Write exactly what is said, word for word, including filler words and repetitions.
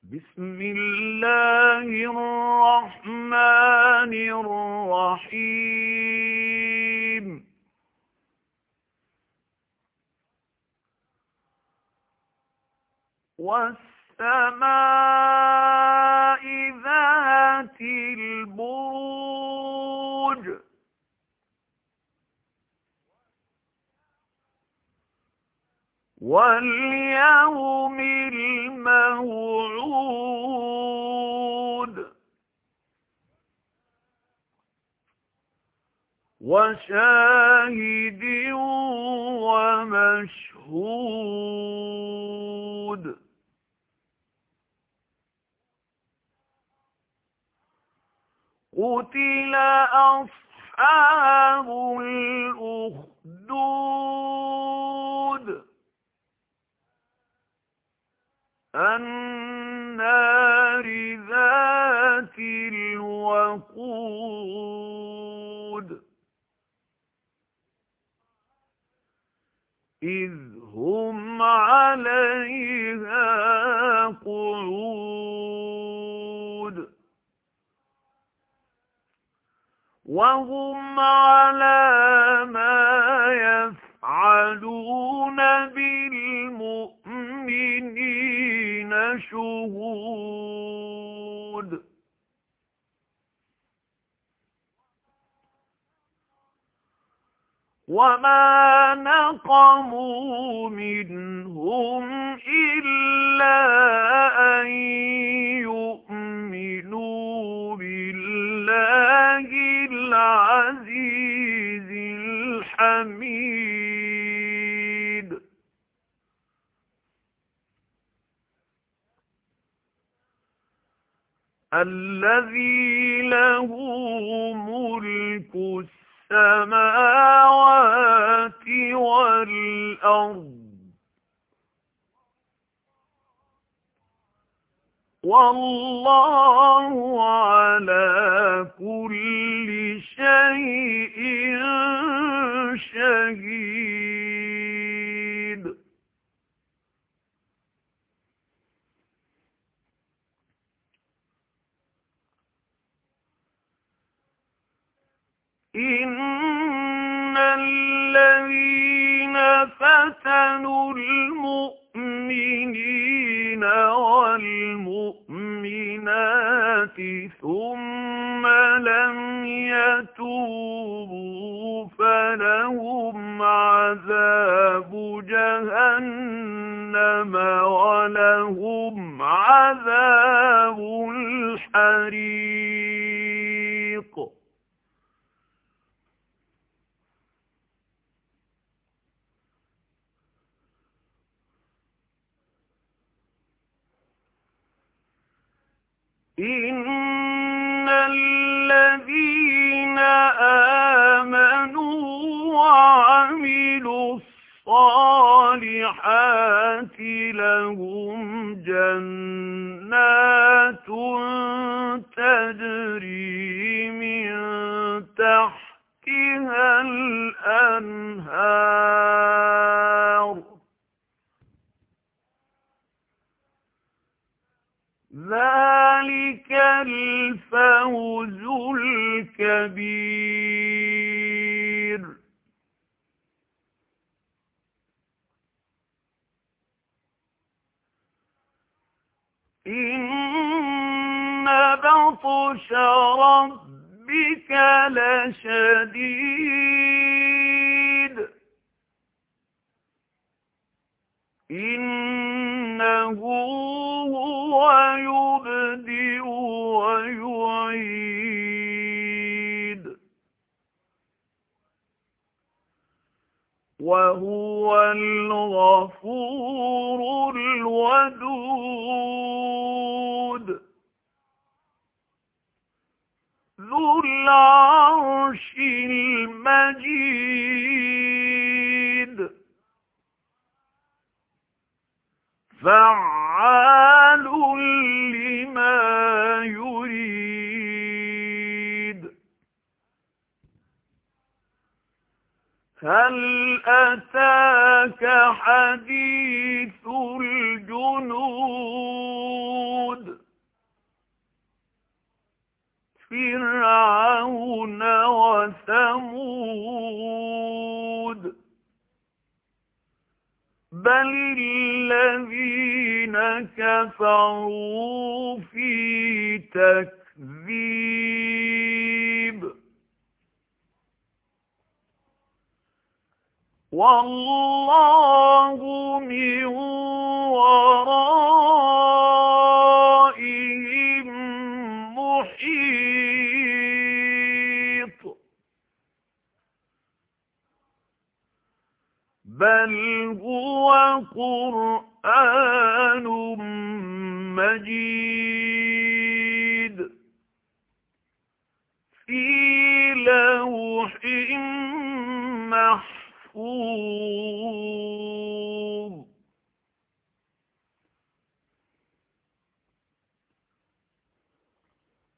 بسم الله الرحمن الرحيم والسماء ذات البروج واليوم الموعود وشاهد ومشهود قتل أصحاب الأخدود النار ذات الوقود إذ هم عليها قعود وهم على ما يفعلون بالمؤمنين شهود وما نقموا منهم إلا أن يؤمنوا بالله العزيز الحميد الذي له ملك السماوات والأرض والله على كل شيء شهيد إن الذين فتنوا المؤمنين والمؤمنات ثم لم يتوبوا فلهم عذاب جهنم ولهم عذاب الحريق إن الذين آمنوا وعملوا الصالحات لهم جنات تجري من تحتها الأنهار ذلك الفوز الكبير إن بطش ربك لشديد إنه هو يبدئ ويعيد وهو الغفور الودود ذو العرش المجيد فعال لما يريد هل أتاك حديث الجنود الذين كفروا في تكذيب والله من ورائهم محيط بل هو قرآن مجيد